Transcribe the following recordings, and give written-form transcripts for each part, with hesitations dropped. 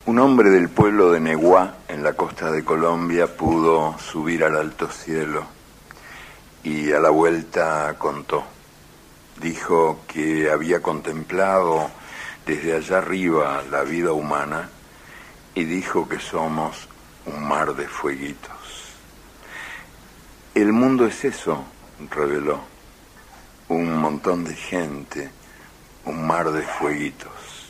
Un hombre del pueblo de Neguá, en la costa de Colombia, pudo subir al alto cielo y a la vuelta contó. Dijo que había contemplado desde allá arriba la vida humana y dijo que somos un mar de fueguitos. El mundo es eso, reveló, un montón de gente, un mar de fueguitos.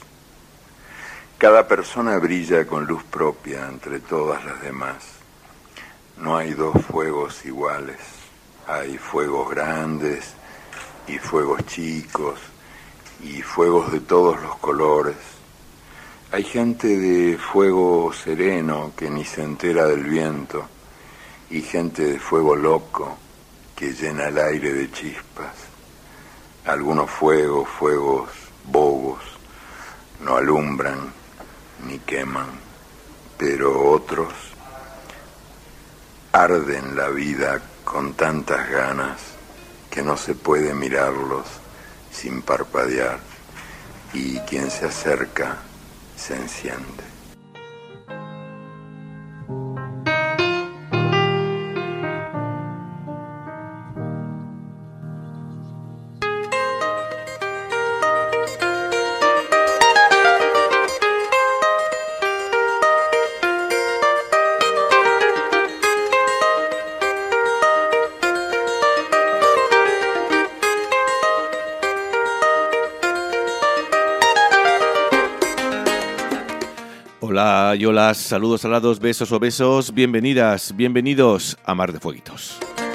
Cada persona brilla con luz propia entre todas las demás. No hay dos fuegos iguales. Hay fuegos grandes y fuegos chicos y fuegos de todos los colores. Hay gente de fuego sereno que ni se entera del viento y gente de fuego loco que llena el aire de chispas. Algunos fuegos bobos, no alumbran ni queman, pero otros arden la vida con tantas ganas que no se puede mirarlos sin parpadear, y quien se acerca se enciende. Hola, yolas, saludos alados, besos o besos, bienvenidas, bienvenidos a Mar de Fueguitos.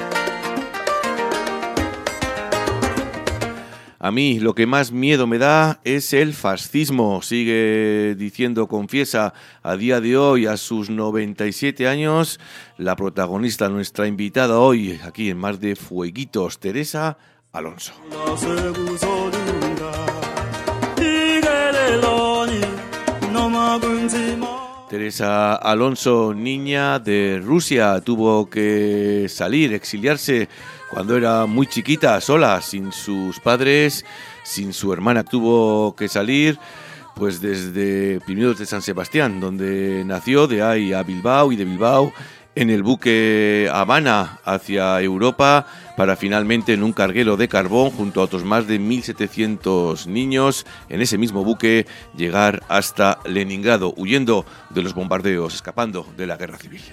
A mí lo que más miedo me da es el fascismo, sigue diciendo, confiesa a día de hoy, a sus 97 años, la protagonista, nuestra invitada hoy, aquí en Mar de Fueguitos, Teresa Alonso. Teresa Alonso, niña de Rusia, tuvo que salir, exiliarse cuando era muy chiquita, sola, sin sus padres, sin su hermana. Tuvo que salir pues desde Pirineos de San Sebastián, donde nació, de ahí a Bilbao y de Bilbao en el buque Habana hacia Europa, para finalmente en un carguero de carbón junto a otros más de 1.700 niños en ese mismo buque llegar hasta Leningrado, huyendo de los bombardeos, escapando de la guerra civil.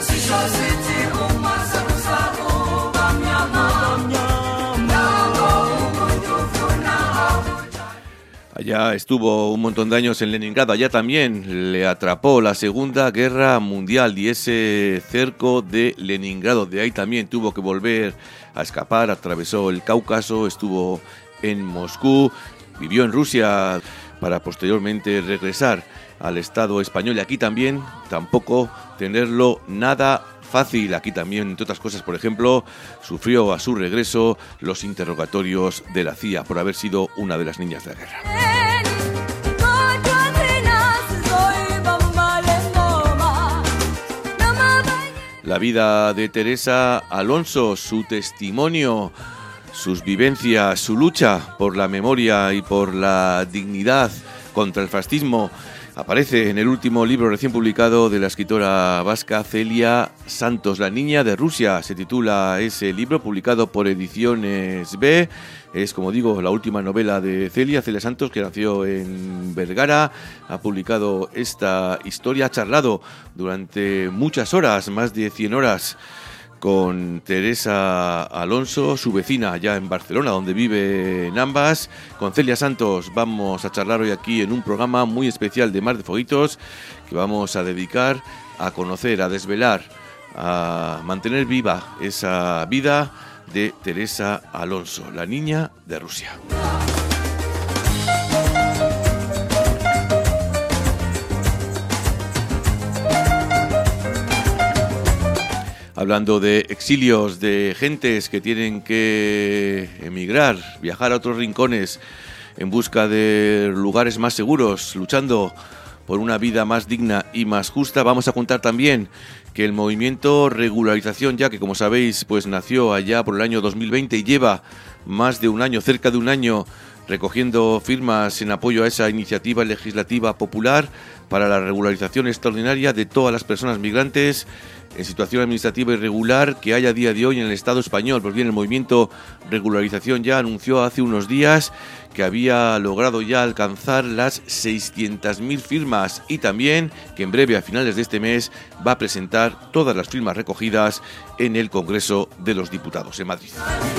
Allá estuvo un montón de años en Leningrado, allá también le atrapó la Segunda Guerra Mundial y ese cerco de Leningrado, de ahí también tuvo que volver a escapar, atravesó el Cáucaso, estuvo en Moscú, vivió en Rusia para posteriormente regresar al Estado español y aquí también tampoco tenerlo nada fácil. Aquí también, entre otras cosas, por ejemplo, sufrió a su regreso los interrogatorios de la CIA por haber sido una de las niñas de la guerra. La vida de Teresa Alonso, su testimonio, sus vivencias, su lucha por la memoria y por la dignidad contra el fascismo, aparece en el último libro recién publicado de la escritora vasca Celia Santos, La niña de Rusia. Se titula ese libro, publicado por Ediciones B. Es, como digo, la última novela de Celia Santos, que nació en Vergara. Ha publicado esta historia, ha charlado durante muchas horas, más de 100 horas, con Teresa Alonso, su vecina allá en Barcelona, donde vive en ambas. Con Celia Santos vamos a charlar hoy aquí en un programa muy especial de Mar de Fueguitos, que vamos a dedicar a conocer, a desvelar, a mantener viva esa vida de Teresa Alonso, la niña de Rusia. Hablando de exilios, de gentes que tienen que emigrar, viajar a otros rincones en busca de lugares más seguros, luchando por una vida más digna y más justa, vamos a contar también que el movimiento Regularización Ya, que como sabéis, pues nació allá por el año 2020 y lleva más de un año, cerca de un año, recogiendo firmas en apoyo a esa iniciativa legislativa popular para la regularización extraordinaria de todas las personas migrantes en situación administrativa irregular que hay a día de hoy en el Estado español. Pues bien, el movimiento Regularización Ya anunció hace unos días que había logrado ya alcanzar las 600.000 firmas y también que en breve, a finales de este mes, va a presentar todas las firmas recogidas en el Congreso de los Diputados en Madrid.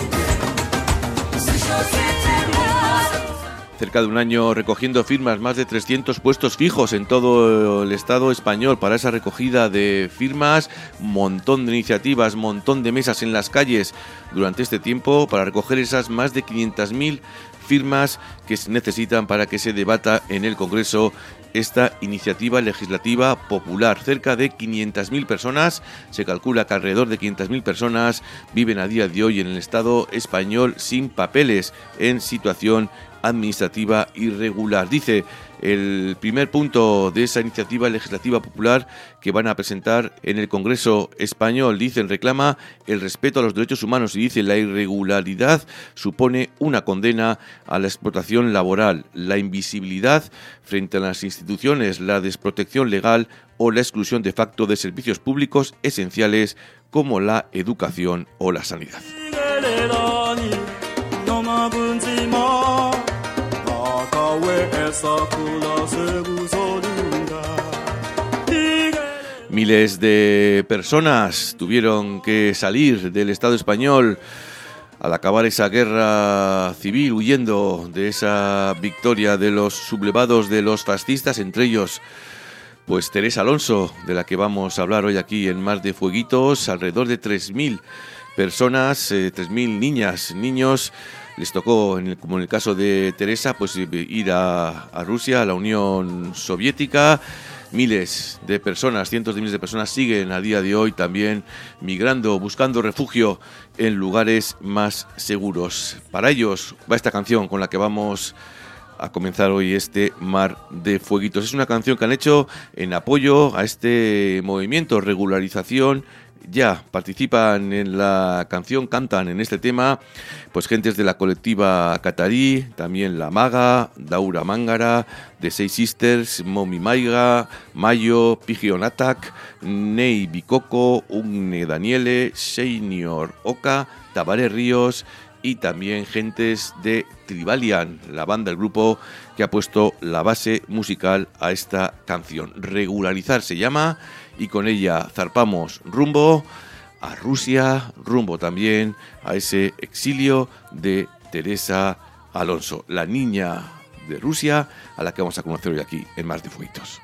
Cerca de un año recogiendo firmas, más de 300 puestos fijos en todo el Estado español para esa recogida de firmas, montón de iniciativas, montón de mesas en las calles durante este tiempo para recoger esas más de 500.000 firmas que se necesitan para que se debata en el Congreso esta iniciativa legislativa popular. Cerca de 500.000 personas, se calcula que alrededor de 500.000 personas viven a día de hoy en el Estado español sin papeles, en situación administrativa irregular. Dice el primer punto de esa iniciativa legislativa popular que van a presentar en el Congreso español. Dicen, reclama el respeto a los derechos humanos y dice la irregularidad supone una condena a la explotación laboral, la invisibilidad frente a las instituciones, la desprotección legal o la exclusión de facto de servicios públicos esenciales como la educación o la sanidad. Miles de personas tuvieron que salir del Estado español al acabar esa guerra civil, huyendo de esa victoria de los sublevados de los fascistas, entre ellos pues Teresa Alonso, de la que vamos a hablar hoy aquí en Mar de Fueguitos. Alrededor de 3.000 personas, 3.000 niñas, niños, les tocó, como en el caso de Teresa, pues ir a Rusia, a la Unión Soviética. Miles de personas, cientos de miles de personas siguen a día de hoy también migrando, buscando refugio en lugares más seguros. Para ellos va esta canción con la que vamos a comenzar hoy este Mar de Fueguitos. Es una canción que han hecho en apoyo a este movimiento Regularización Ya. Participan en la canción, cantan en este tema pues gentes de la colectiva Catarí, también La Maga, Daura Mángara, The Seis Sisters, Momi Maiga, Mayo, Pigion Attack, Nei Bikoko, Ugne Daniele, Senior Oka, Tabaré Ríos y también gentes de Tribalian, la banda, el grupo que ha puesto la base musical a esta canción. Regularizar se llama, y con ella zarpamos rumbo a Rusia, rumbo también a ese exilio de Teresa Alonso, la niña de Rusia a la que vamos a conocer hoy aquí en Mar de Fueguitos.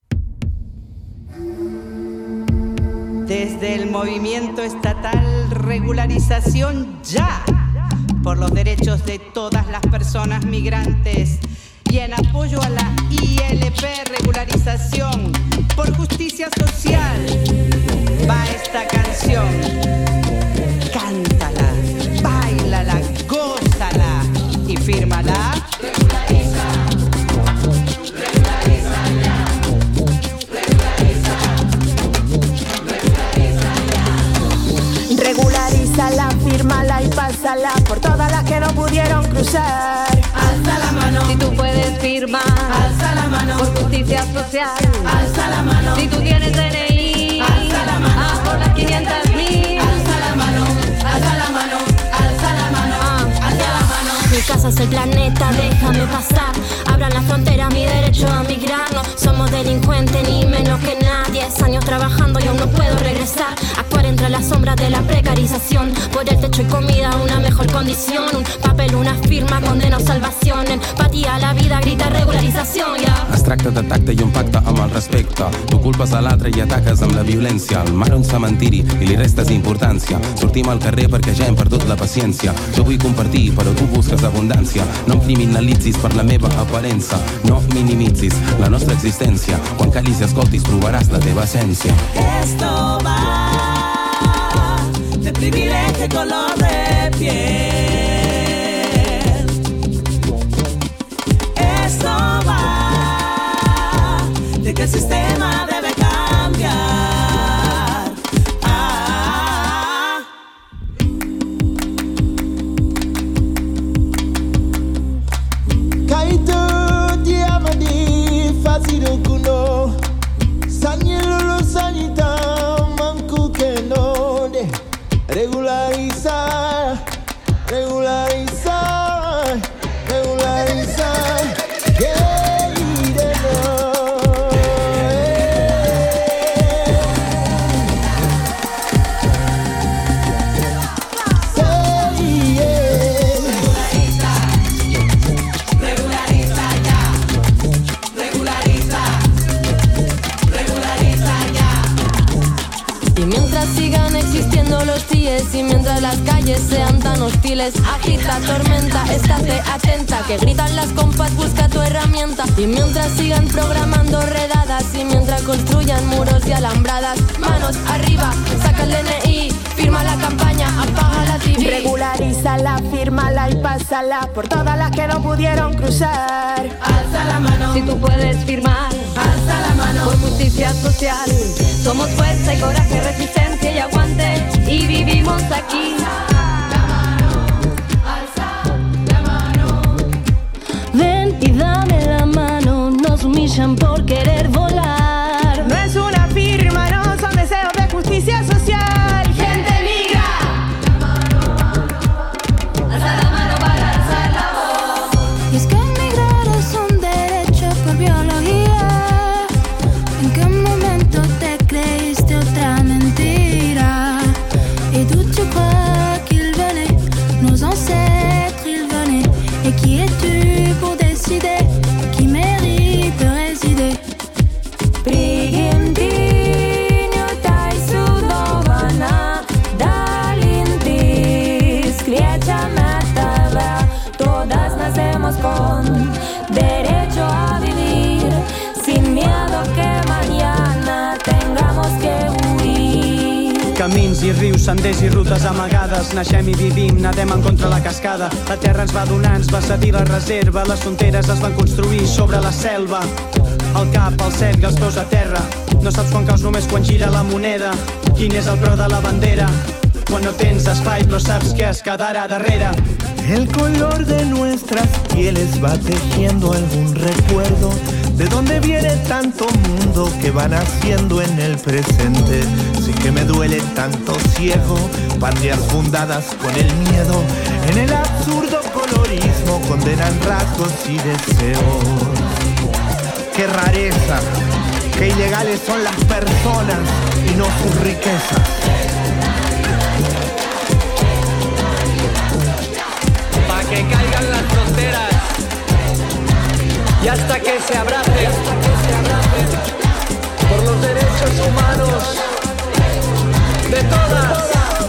Desde el movimiento estatal Regularización Ya, por los derechos de todas las personas migrantes y en apoyo a la ILP Regularización por Justicia Social, va esta canción. Cántala, báilala, gózala y fírmala. Regulariza, regulariza ya. Regulariza, regulariza ya. Regularízala, fírmala y pásala por todas las que no pudieron cruzar. Alza la mano Si tú puedes firmar, alza la mano por justicia social. Alza la mano Si tú tienes DNI, alza la mano a por las 500.000. Alza la mano, alza la mano, alza la mano, alza la mano. Mi casa es el planeta, déjame pasar. Abran la frontera, mi derecho a migrar. No somos delincuentes ni menos que nadie. 10 años trabajando y aún no puedo regresar. Actuar entre las sombras de la precarización. Por el techo y comida, una mejor condición. Un papel, una firma, condena o salvación. Empatía a la vida, grita regularización, ja. Es tracta de tacte i un pacte amb el respecte. Tu culpes a l'altre i ataques amb la violència. El mar un cementiri i li restes importància. Sortim al carrer perquè ja hem perdut la paciència. Jo vull compartir, però tu busques abundància. No em criminalitzis per la meva aparença. No minimitzis la nostra existència. Quan callis i escoltis trobaràs la teva essència. Esto va de privilegio y color de piel. Esto va de que el sistema debe cambiar. todos los días. Y mientras las calles sean tan hostiles, agita, tormenta, estate atenta, que gritan las compas, busca tu herramienta. Y mientras sigan programando redadas, y mientras construyan muros y alambradas, manos arriba, saca el DNI, firma la campaña, apaga la TV. Regularízala, fírmala y pásala por todas las que no pudieron cruzar. Alza la mano Si tú puedes firmar, alza la mano por justicia social. Somos fuerza y coraje, resistencia y aguante, y vivimos aquí. Ven y dame la mano, nos humillan por querer volar. No es una firma, no son deseos de justicia social. Gente migra, alza la mano para alzar la voz. Y es que emigrar es un derecho por biología. ¿En qué momento te creíste otra mentira? Et d'où tu crois qu'il venait, nos ancêtres ils venaient. Et qui es-tu pour décider qui mérite de résider? Prigimtinio tai sudovana, dalintis, skliečia metave. Todas nacemos con derecho a vivir, sin miedo que mañana tengamos que huir. Camins i rius, senders i rutes amagades, naixem i vivim, nadem en contra la cascada. La terra ens va donar, ens va cedir la reserva, les fronteres es van construir sobre la selva. El cap, el cel i els peus a terra. No saps quan caus, només quan gira la moneda. Quin és el preu de la bandera? Quan no tens espai però saps que es quedarà darrere. El color de nuestras pieles va tejiendo algún recuerdo de dónde viene tanto mundo que van haciendo en el presente. Sí que me duele tanto ciego, patrias fundadas con el miedo. En el absurdo colorismo condenan rasgos y deseos. Qué rareza, qué ilegales son las personas y no sus riquezas. Pa' que caigan las fronteras y hasta que se abracen por los derechos humanos de todas.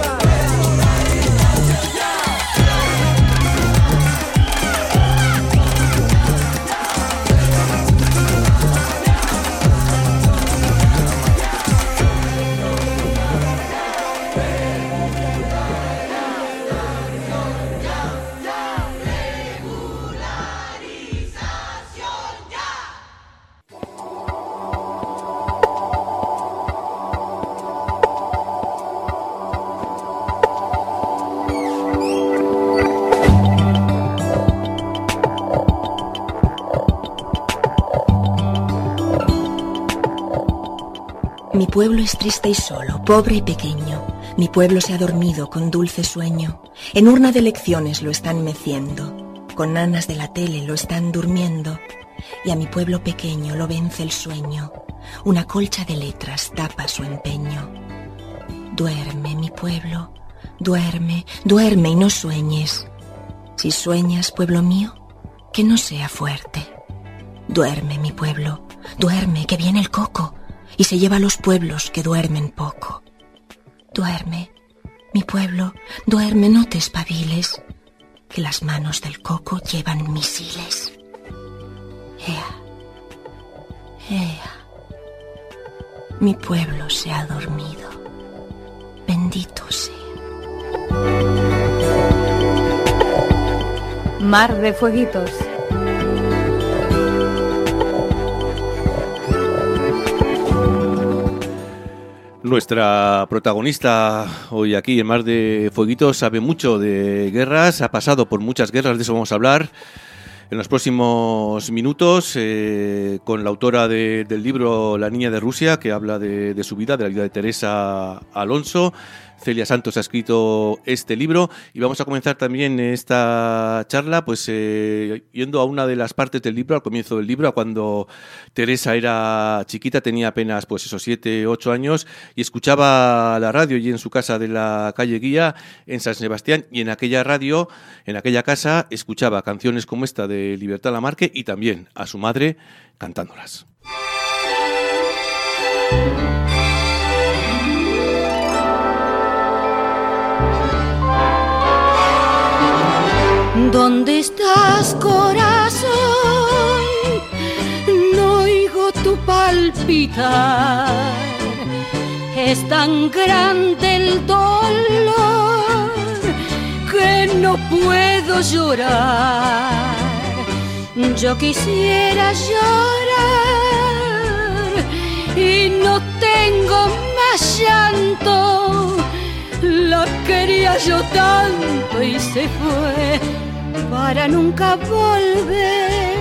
Mi pueblo es triste y solo, pobre y pequeño. Mi pueblo se ha dormido con dulce sueño. En urna de elecciones lo están meciendo. Con nanas de la tele lo están durmiendo. Y a mi pueblo pequeño lo vence el sueño. Una colcha de letras tapa su empeño. Duerme, mi pueblo, duerme, duerme y no sueñes. Si sueñas, pueblo mío, que no sea fuerte. Duerme, mi pueblo, duerme, que viene el coco y se lleva a los pueblos que duermen poco. Duerme, mi pueblo, duerme, no te espabiles, que las manos del coco llevan misiles. Ea, ea, mi pueblo se ha dormido, bendito sea. Mar de Fueguitos. Nuestra protagonista hoy aquí en Mar de Fueguitos sabe mucho de guerras, ha pasado por muchas guerras, de eso vamos a hablar en los próximos minutos con la autora del libro La niña de Rusia, que habla de su vida, de la vida de Teresa Alonso. Celia Santos ha escrito este libro y vamos a comenzar también esta charla pues yendo a una de las partes del libro, al comienzo del libro, a cuando Teresa era chiquita, tenía apenas pues esos 7, 8 años y escuchaba la radio y en su casa de la calle Guía en San Sebastián, y en aquella radio, en aquella casa, escuchaba canciones como esta de Libertad Lamarque y también a su madre cantándolas. ¿Dónde estás, corazón? No oigo tu palpitar. Es tan grande el dolor que no puedo llorar. Yo quisiera llorar y no tengo más llanto. La quería yo tanto y se fue para nunca volver.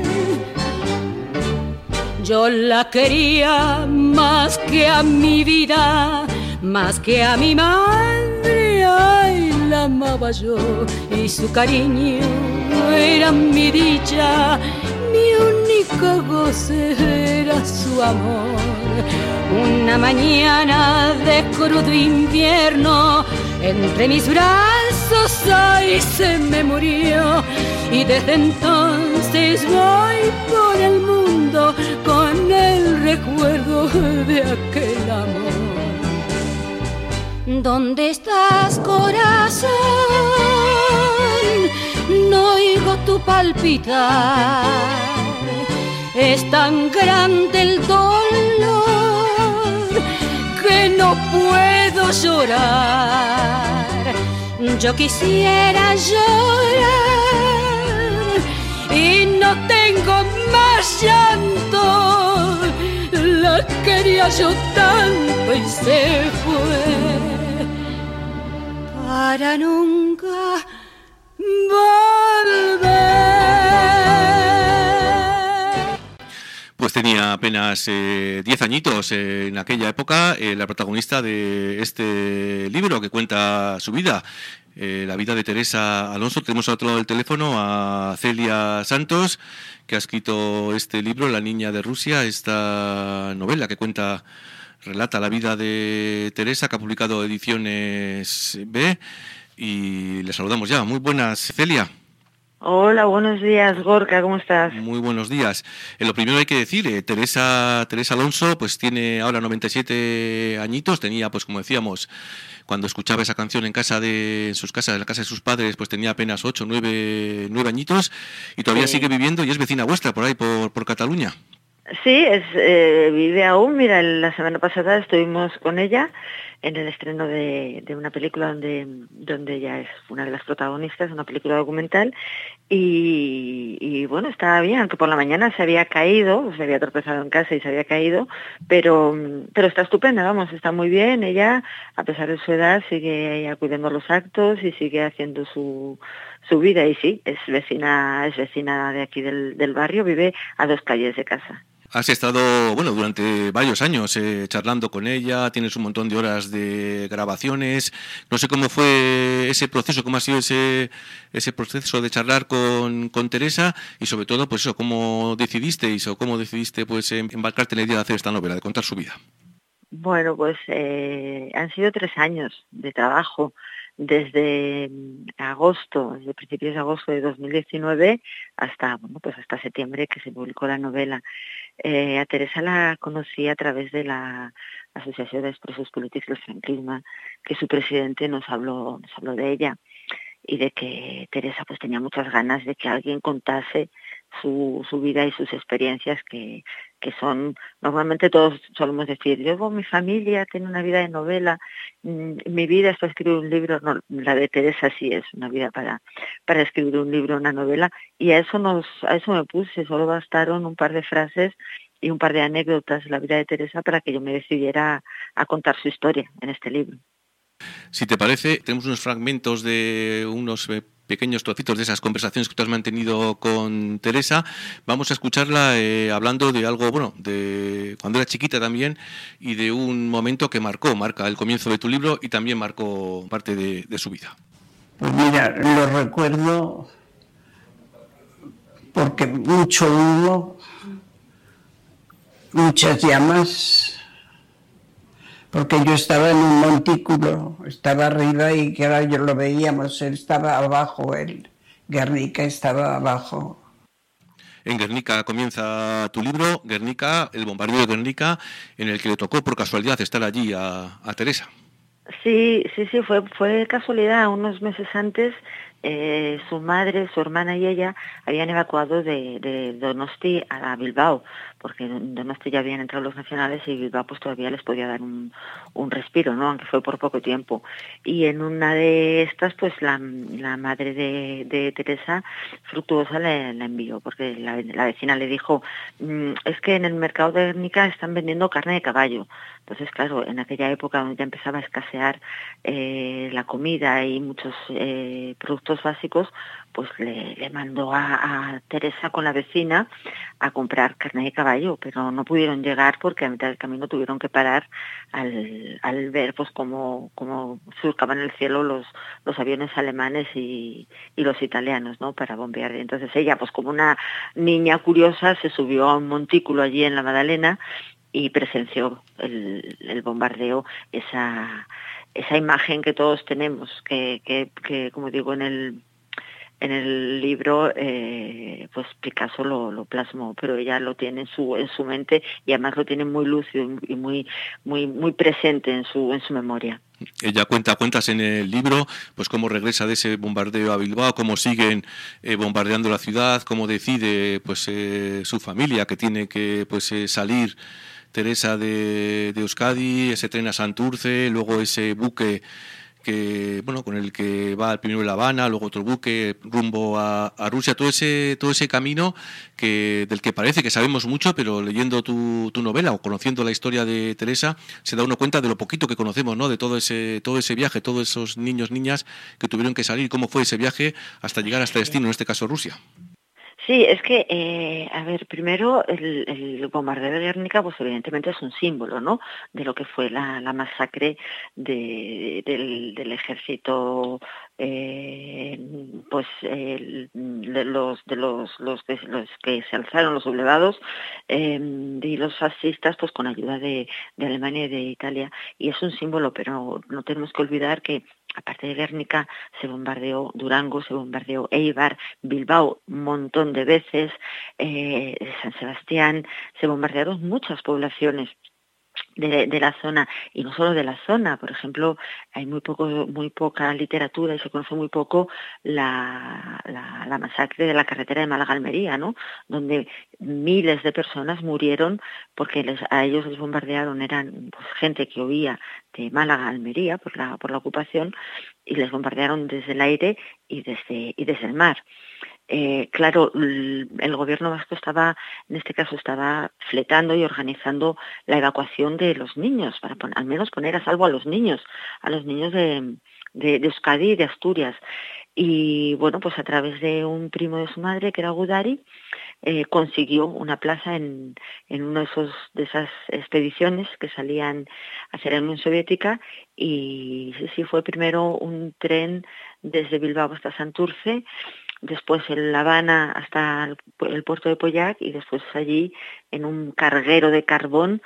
Yo la quería más que a mi vida, más que a mi madre. Ay, la amaba yo y su cariño era mi dicha. Mi único goce era su amor. Una mañana de crudo invierno, entre mis brazos, ay, se me murió. Y desde entonces voy por el mundo con el recuerdo de aquel amor. ¿Dónde estás, corazón? No oigo tu palpitar. Es tan grande el dolor que no puedo llorar. Yo quisiera llorar y no tengo más llanto. La quería yo tanto y se fue para nunca volver. Pues tenía apenas 10 añitos en aquella época, la protagonista de este libro que cuenta su vida, la vida de Teresa Alonso. Tenemos al otro lado del teléfono a Celia Santos, que ha escrito este libro, La niña de Rusia, esta novela que relata la vida de Teresa, que ha publicado Ediciones B, y le saludamos ya. Muy buenas, Celia. Hola, buenos días, Gorka, ¿cómo estás? Muy buenos días. Lo primero hay que decir, Teresa Alonso pues tiene ahora 97 añitos, tenía, pues como decíamos, cuando escuchaba esa canción en la casa de sus padres, pues tenía apenas 8, 9 añitos, y todavía sigue viviendo y es vecina vuestra por ahí, por Cataluña. Sí, vive aún. Mira, la semana pasada estuvimos con ella en el estreno de una película donde ella es una de las protagonistas, una película documental, y bueno, estaba bien, aunque por la mañana se había caído, se había tropezado en casa y se había caído, pero está estupenda, vamos, está muy bien. Ella, a pesar de su edad, sigue acudiendo a los actos y sigue haciendo su vida, y sí, es vecina de aquí del barrio, vive a 2 calles de casa. Has estado, durante varios años charlando con ella, tienes un montón de horas de grabaciones. No sé cómo fue ese proceso, cómo ha sido ese proceso de charlar con Teresa, y sobre todo, pues eso, cómo decidiste pues embarcarte en la idea de hacer esta novela, de contar su vida. Bueno, pues han sido 3 años de trabajo, desde principios de agosto de 2019 hasta septiembre, que se publicó la novela. A Teresa la conocí a través de la Asociación de Expresos Políticos del Franquisme, que su presidente nos habló de ella, y de que Teresa pues tenía muchas ganas de que alguien contase su vida y sus experiencias, que son, normalmente todos solemos decir, mi familia tiene una vida de novela, mi vida es para escribir un libro. No, la de Teresa sí es una vida para escribir un libro, una novela, y a eso me puse. Solo bastaron un par de frases y un par de anécdotas de la vida de Teresa para que yo me decidiera a contar su historia en este libro. Si te parece, tenemos unos fragmentos de unos pequeños trocitos de esas conversaciones que tú has mantenido con Teresa. Vamos a escucharla hablando de algo, de cuando era chiquita también, y de un momento que marca el comienzo de tu libro y también marcó parte de su vida. Pues mira, lo recuerdo porque mucho humo, muchas llamas, porque yo estaba en un montículo, estaba arriba y claro, yo lo veíamos, él estaba abajo, Guernica estaba abajo. En Guernica comienza tu libro, Guernica, el bombardeo de Guernica, en el que le tocó por casualidad estar allí a Teresa. Sí, fue casualidad. Unos meses antes su madre, su hermana y ella habían evacuado de Donosti a Bilbao, porque en Donosti ya habían entrado los nacionales y Bilbao pues todavía les podía dar un respiro, ¿no? Aunque fue por poco tiempo. Y en una de estas, pues la madre de Teresa, Fructuosa, la envió, porque la vecina le dijo, es que en el mercado de Guernica están vendiendo carne de caballo. Entonces, claro, en aquella época donde ya empezaba a escasear la comida y muchos productos básicos, pues le mandó a Teresa con la vecina a comprar carne de caballo, pero no pudieron llegar porque a mitad del camino tuvieron que parar al ver pues cómo surcaban el cielo los aviones alemanes y los italianos, ¿no? Para bombear. Entonces ella, pues como una niña curiosa, se subió a un montículo allí en la Magdalena y presenció el bombardeo, esa imagen que todos tenemos, que como digo en el libro, pues Picasso lo plasmó, pero ella lo tiene en su mente y además lo tiene muy lúcido y muy presente en su memoria. Ella cuentas en el libro, pues cómo regresa de ese bombardeo a Bilbao, cómo siguen bombardeando la ciudad, cómo decide pues su familia que tiene que pues salir Teresa de Euskadi, ese tren a Santurce, luego ese buque que con el que va primero a La Habana, luego otro buque rumbo a Rusia, todo ese camino del que parece que sabemos mucho, pero leyendo tu novela o conociendo la historia de Teresa se da uno cuenta de lo poquito que conocemos, ¿no? De todo ese viaje, todos esos niñas que tuvieron que salir, cómo fue ese viaje hasta llegar a este destino, en este caso Rusia. Sí, es que, primero el bombardeo de Guernica, pues evidentemente es un símbolo, ¿no? De lo que fue la masacre del ejército, de los que se alzaron, los sublevados, y los fascistas, pues con ayuda de Alemania y de Italia, y es un símbolo, pero no tenemos que olvidar que aparte de Guernica, se bombardeó Durango, se bombardeó Eibar, Bilbao un montón de veces, San Sebastián, se bombardearon muchas poblaciones de la zona, y no solo de la zona. Por ejemplo, hay muy poca literatura y se conoce muy poco la masacre de la carretera de Málaga-Almería, ¿no? Donde miles de personas murieron porque a ellos les bombardearon, eran pues, gente que huía de Málaga a Almería por la ocupación, y les bombardearon desde el aire y desde el mar. Claro, el gobierno vasco estaba fletando y organizando la evacuación de los niños, para al menos poner a salvo a los niños de Euskadi y de Asturias. Y bueno, pues a través de un primo de su madre, que era Gudari, consiguió una plaza en una de esas expediciones que salían hacia la Unión Soviética, y sí fue primero un tren desde Bilbao hasta Santurce, después en La Habana hasta el puerto de Pollac, y después allí en un carguero de carbón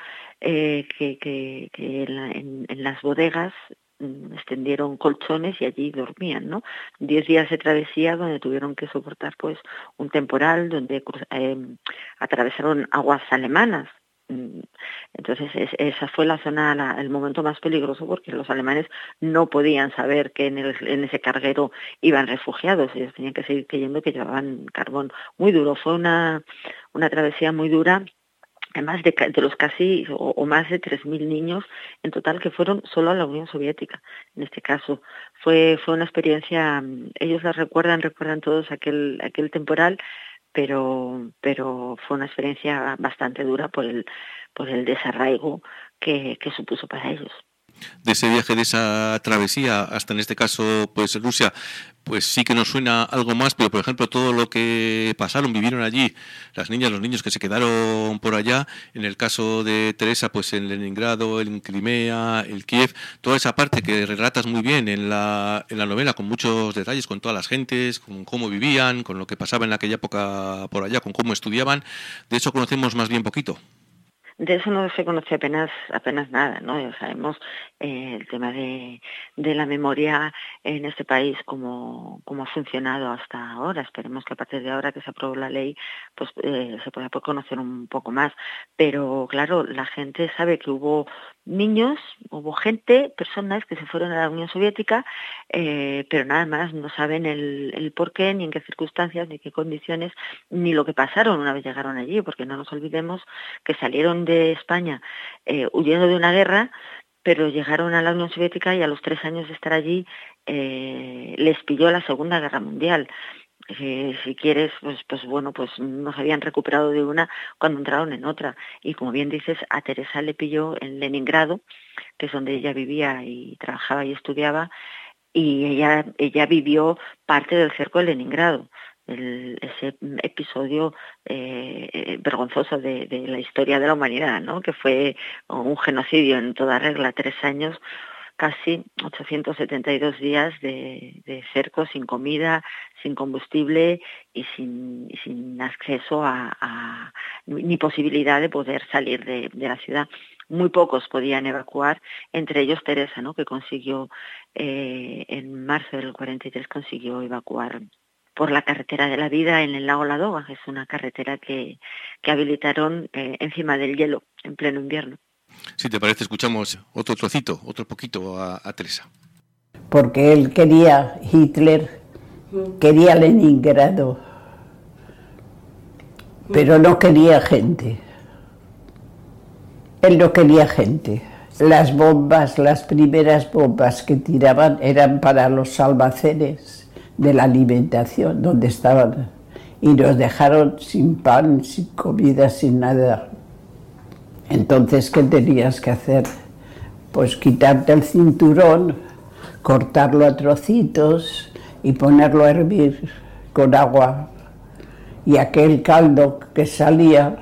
que en las bodegas extendieron colchones y allí dormían, ¿no? 10 días de travesía donde tuvieron que soportar pues un temporal, donde atravesaron aguas alemanas. Entonces esa fue la zona, el momento más peligroso, porque los alemanes no podían saber que en ese carguero iban refugiados. Ellos tenían que seguir creyendo que llevaban carbón. Muy duro, fue una travesía muy dura. Además de los casi o más de 3.000 niños en total que fueron solo a la Unión Soviética. En este caso fue una experiencia, ellos la recuerdan todos aquel temporal, pero fue una experiencia bastante dura por el desarraigo que supuso para ellos. De ese viaje, de esa travesía hasta en este caso pues Rusia, pues sí que nos suena algo más, pero por ejemplo todo lo que vivieron allí las niñas, los niños que se quedaron por allá, en el caso de Teresa pues en Leningrado, en Crimea, el Kiev, toda esa parte que relatas muy bien en la novela, con muchos detalles, con todas las gentes, con cómo vivían, con lo que pasaba en aquella época por allá, con cómo estudiaban, de eso conocemos más bien poquito. De eso no se conoce apenas nada, ¿no? Ya sabemos el tema de la memoria en este país, cómo ha funcionado hasta ahora. Esperemos que a partir de ahora que se aprobó la ley, pues se pueda conocer un poco más. Pero claro, la gente sabe que hubo niños, hubo personas que se fueron a la Unión Soviética, pero nada más, no saben el por qué, ni en qué circunstancias, ni qué condiciones, ni lo que pasaron una vez llegaron allí, porque no nos olvidemos que salieron de España huyendo de una guerra, pero llegaron a la Unión Soviética y a los 3 años de estar allí les pilló la Segunda Guerra Mundial. Si quieres, pues no se habían recuperado de una cuando entraron en otra. Y como bien dices, a Teresa le pilló en Leningrado, que es donde ella vivía y trabajaba y estudiaba, y ella vivió parte del cerco de Leningrado, ese episodio vergonzoso de la historia de la humanidad, ¿no? Que fue un genocidio en toda regla, 3 años, casi 872 días de cerco, sin comida, sin combustible y sin acceso ni posibilidad de poder salir de la ciudad. Muy pocos podían evacuar, entre ellos Teresa, ¿no? Que consiguió, en marzo del 43, consiguió evacuar por la carretera de la vida en el lago Ladoga, que es una carretera que habilitaron encima del hielo en pleno invierno. Si te parece, escuchamos otro trocito, otro poquito a Teresa. Porque él quería, Hitler quería Leningrado, pero no quería gente. Él no quería gente. Las bombas, las primeras bombas que tiraban eran para los almacenes de la alimentación, donde estaban, y nos dejaron sin pan, sin comida, sin nada. Entonces, ¿qué tenías que hacer? Pues quitarte el cinturón, cortarlo a trocitos y ponerlo a hervir con agua. Y aquel caldo que salía,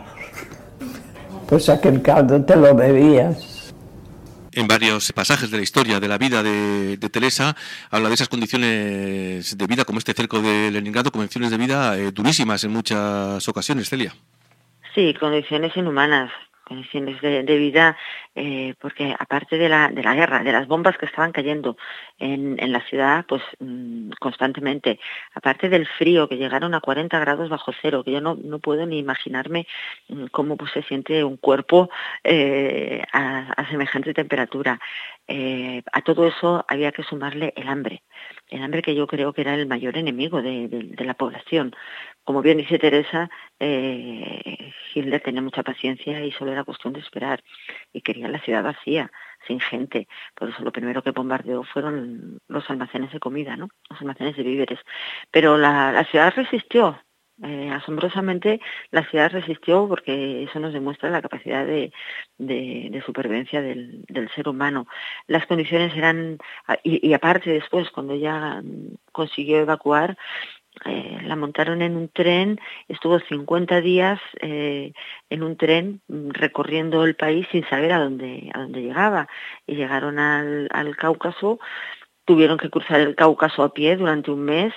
pues aquel caldo te lo bebías. En varios pasajes de la historia de la vida de Teresa habla de esas condiciones de vida, como este cerco de Leningrado, condiciones de vida durísimas en muchas ocasiones, Celia. Sí, condiciones inhumanas. Condiciones de vida, porque aparte de la guerra, de las bombas que estaban cayendo en la ciudad, pues constantemente, aparte del frío, que llegaron a 40 grados bajo cero, que yo no puedo ni imaginarme cómo pues se siente un cuerpo a semejante temperatura. A todo eso había que sumarle el hambre que yo creo que era el mayor enemigo de la población. Como bien dice Teresa, Hitler tenía mucha paciencia y solo era cuestión de esperar, y quería la ciudad vacía, sin gente. Por eso lo primero que bombardeó fueron los almacenes de comida, ¿no? Los almacenes de víveres. Pero la ciudad resistió. Asombrosamente la ciudad resistió, porque eso nos demuestra la capacidad de supervivencia del ser humano. Las condiciones eran, y aparte después, cuando ya consiguió evacuar, la montaron en un tren, estuvo 50 días en un tren recorriendo el país sin saber a dónde llegaba, y llegaron al Cáucaso, tuvieron que cruzar el Cáucaso a pie durante un mes,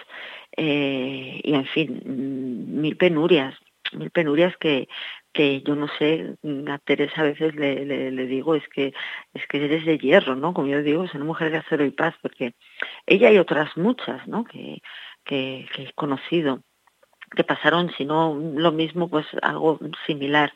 y en fin, mil penurias que yo no sé, a Teresa a veces le digo, es que eres de hierro, ¿no? Como yo digo, es una mujer de acero y paz, porque ella y otras muchas, ¿no? que he conocido, que pasaron, si no lo mismo, pues algo similar.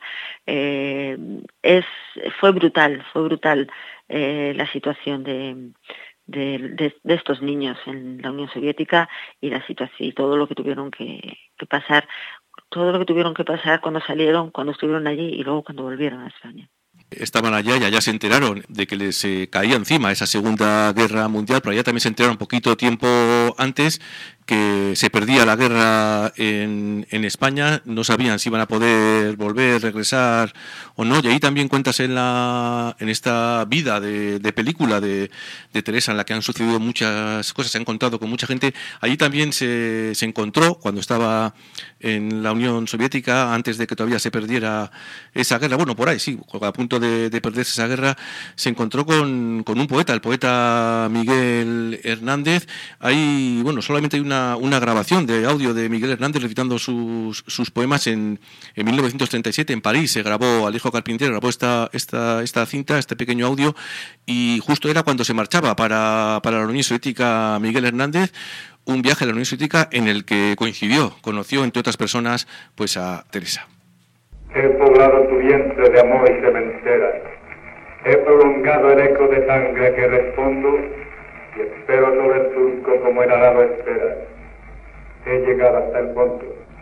Fue brutal la situación de estos niños en la Unión Soviética, y la situación y todo lo que tuvieron que pasar, cuando salieron, cuando estuvieron allí y luego cuando volvieron a España. Estaban allá y allá se enteraron de que les caía encima esa Segunda Guerra Mundial, pero allá también se enteraron poquito tiempo antes que se perdía la guerra en España, no sabían si iban a poder volver, regresar o no, y ahí también cuentas en esta vida de película de Teresa, en la que han sucedido muchas cosas, se han encontrado con mucha gente. Allí también se encontró, cuando estaba en la Unión Soviética, antes de que todavía se perdiera esa guerra, bueno, por ahí sí, a punto de perderse esa guerra, se encontró con un poeta, el poeta Miguel Hernández. Ahí, bueno, solamente hay una grabación de audio de Miguel Hernández recitando sus poemas en 1937 en París. Se grabó, Alejo Carpintero grabó esta cinta, este pequeño audio, y justo era cuando se marchaba para la Unión Soviética Miguel Hernández, un viaje a la Unión Soviética en el que conoció entre otras personas pues a Teresa. He poblado tu vientre de amor y de mentiras. He prolongado el eco de sangre que respondo y espero sobre el surco como el arado espera. He llegado hasta el fondo.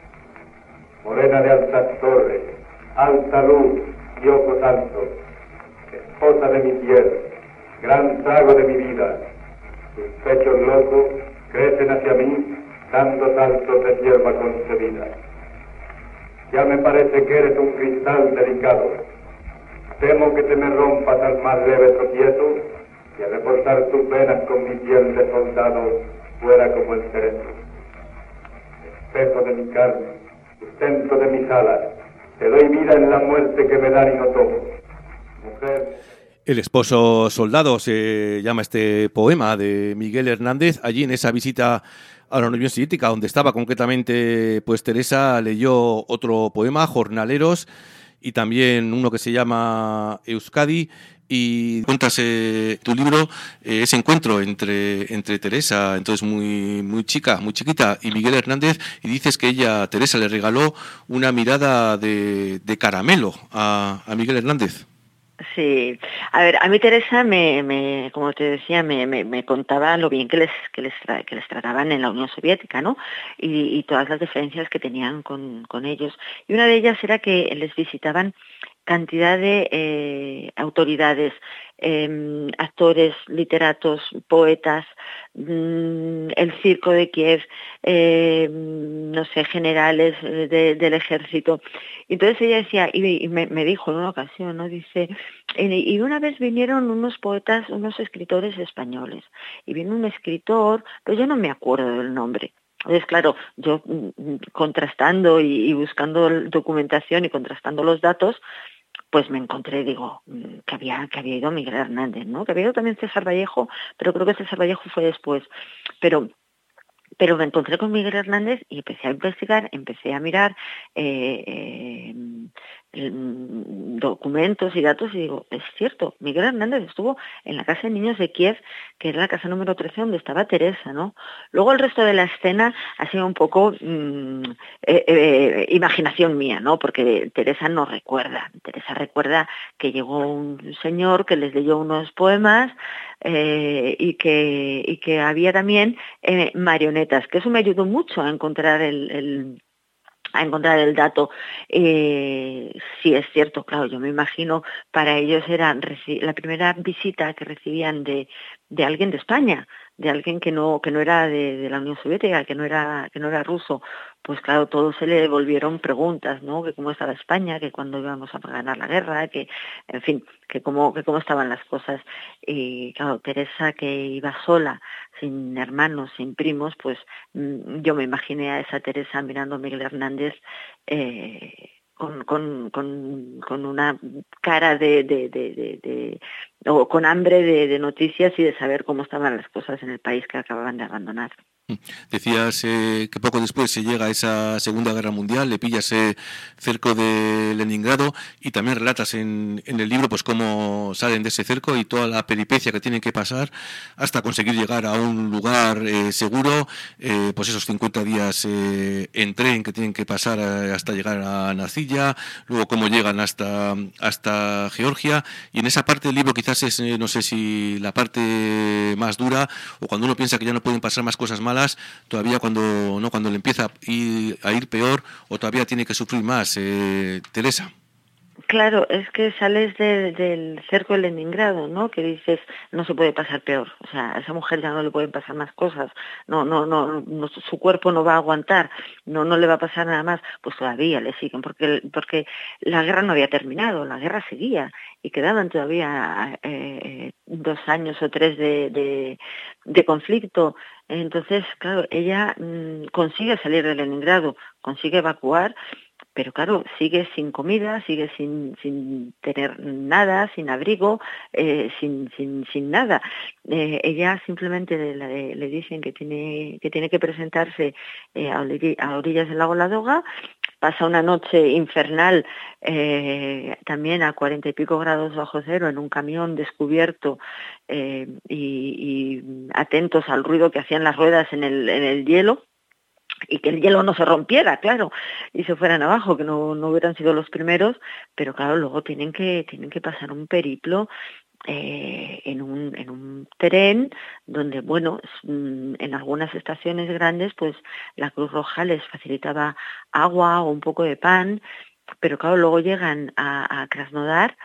Morena de altas torres, alta luz y ojos altos, esposa de mi piel, gran trago de mi vida. Tus pechos locos crecen hacia mí, dando saltos de hierba concebida. Ya me parece que eres un cristal delicado. Temo que te me rompas al más leve tropiezo y al reforzar tus venas con mi piel de soldado fuera como el cerezo. Espejo de mi carne, sustento de mis alas, te doy vida en la muerte que me dan y no tomo. Mujer. El esposo soldado se llama este poema de Miguel Hernández. Allí en esa visita a la Unión Soviética, donde estaba concretamente pues Teresa, leyó otro poema, Jornaleros, y también uno que se llama Euskadi. Y cuentas tu libro ese encuentro entre Teresa, entonces muy chiquita, y Miguel Hernández, y dices que Teresa le regaló una mirada de caramelo a Miguel Hernández. Sí, a ver, a mí Teresa como te decía, me contaba lo bien que les trataban en la Unión Soviética, ¿no? Y todas las diferencias que tenían con ellos. Y una de ellas era que les visitaban cantidad de autoridades, actores, literatos, poetas, el circo de Kiev, no sé, generales del ejército. Entonces ella decía, y me dijo en una ocasión, ¿no? Dice, y una vez vinieron unos poetas, unos escritores españoles, y vino un escritor, pero yo no me acuerdo del nombre. Entonces, claro, yo contrastando y buscando documentación y contrastando los datos, pues me encontré, digo, que había ido Miguel Hernández, ¿no? Que había ido también César Vallejo, pero creo que César Vallejo fue después. Pero me encontré con Miguel Hernández y empecé a investigar, empecé a mirar documentos y datos y digo, es cierto, Miguel Hernández estuvo en la Casa de Niños de Kiev, que era la casa número 13 donde estaba Teresa, ¿no? Luego el resto de la escena ha sido un poco imaginación mía, ¿no? Porque Teresa no recuerda. Teresa recuerda que llegó un señor que les leyó unos poemas y que había también marionetas, que eso me ayudó mucho a encontrar el dato. Sí, es cierto, claro, yo me imagino, para ellos era la primera visita que recibían de alguien de España, de alguien que no era de la Unión Soviética, que no era ruso. Pues claro, todos se le volvieron preguntas, ¿no? Que cómo estaba España, que cuándo íbamos a ganar la guerra, que, en fin, que cómo estaban las cosas. Y claro, Teresa, que iba sola, sin hermanos, sin primos, pues yo me imaginé a esa Teresa mirando a Miguel Hernández con una cara o con hambre de noticias y de saber cómo estaban las cosas en el país que acababan de abandonar. Decías que poco después se llega a esa Segunda Guerra Mundial, le pillas cerco de Leningrado, y también relatas en el libro pues cómo salen de ese cerco y toda la peripecia que tienen que pasar hasta conseguir llegar a un lugar seguro, pues esos 50 días en tren que tienen que pasar hasta llegar a Nacilla, luego cómo llegan hasta Georgia, y en esa parte del libro quizás es, no sé si la parte más dura, o cuando uno piensa que ya no pueden pasar más cosas malas, todavía cuando le empieza a ir peor, o todavía tiene que sufrir más, Teresa. Claro, es que sales del cerco de Leningrado, ¿no? Que dices, no se puede pasar peor. O sea, a esa mujer ya no le pueden pasar más cosas. No, su cuerpo no va a aguantar. No le va a pasar nada más. Pues todavía le siguen, porque la guerra no había terminado, la guerra seguía y quedaban todavía 2 años o 3 de conflicto. Entonces, claro, ella consigue salir de Leningrado, consigue evacuar, pero claro, sigue sin comida, sigue sin tener nada, sin abrigo, sin nada. Ella simplemente le dicen que tiene que presentarse a orillas del lago Ladoga. Pasa una noche infernal, también a 40 y pico grados bajo cero, en un camión descubierto, y atentos al ruido que hacían las ruedas en el hielo. y que el hielo no se rompiera, claro, y se fueran abajo, que no hubieran sido los primeros, pero claro, luego tienen que pasar un periplo en un tren donde, bueno, en algunas estaciones grandes, pues la Cruz Roja les facilitaba agua o un poco de pan, pero claro, luego llegan a Krasnodar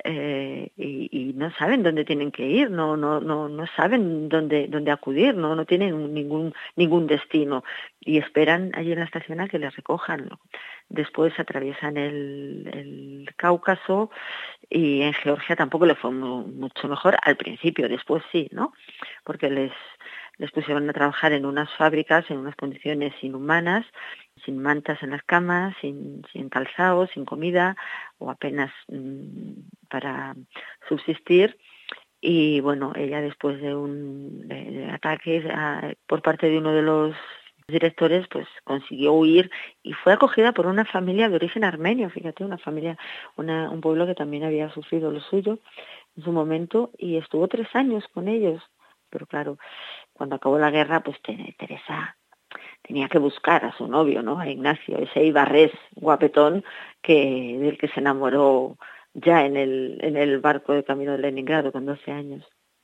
y no saben dónde tienen que ir, no saben dónde acudir, no tienen ningún destino y esperan allí en la estación a que les recojan. Después atraviesan el Cáucaso y en Georgia tampoco le fue mucho mejor al principio, después sí, ¿no? Porque les pusieron a trabajar en unas fábricas en unas condiciones inhumanas, sin mantas en las camas, sin calzado, sin comida o apenas para subsistir. Y bueno, ella después de ataques por parte de uno de los directores, pues consiguió huir y fue acogida por una familia de origen armenio, fíjate, una familia, un pueblo que también había sufrido lo suyo en su momento, y estuvo 3 años con ellos. Pero claro, cuando acabó la guerra, pues Teresa tenía que buscar a su novio, ¿no? A Ignacio, ese ibarrés guapetón del que se enamoró ya en el barco de camino de Leningrado con 12 años.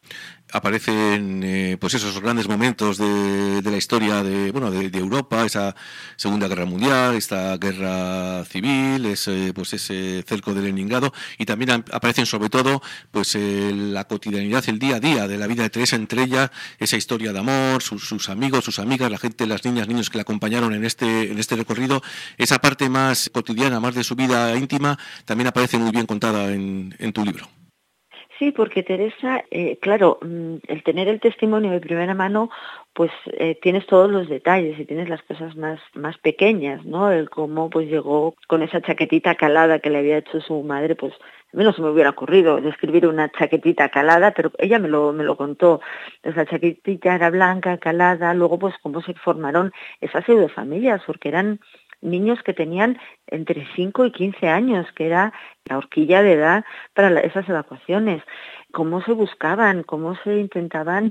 Aparecen pues esos grandes momentos de la historia de Europa, esa Segunda Guerra Mundial, esta guerra civil, pues ese cerco de Leningrado, y también aparecen sobre todo pues la cotidianidad, el día a día de la vida de Teresa, entre ellas esa historia de amor, sus amigos, sus amigas, la gente, las niñas, niños que la acompañaron en este recorrido. Esa parte más cotidiana, más de su vida íntima, también aparece muy bien contada en tu libro. Sí, porque Teresa, claro, el tener el testimonio de primera mano, pues tienes todos los detalles y tienes las cosas más pequeñas, ¿no? El cómo pues llegó con esa chaquetita calada que le había hecho su madre, pues a mí no se me hubiera ocurrido describir una chaquetita calada, pero ella me lo contó. Pues la chaquetita era blanca, calada, luego pues cómo se formaron esas pseudofamilias, porque eran niños que tenían entre 5 y 15 años, que era la horquilla de edad para esas evacuaciones. Cómo se buscaban, cómo se intentaban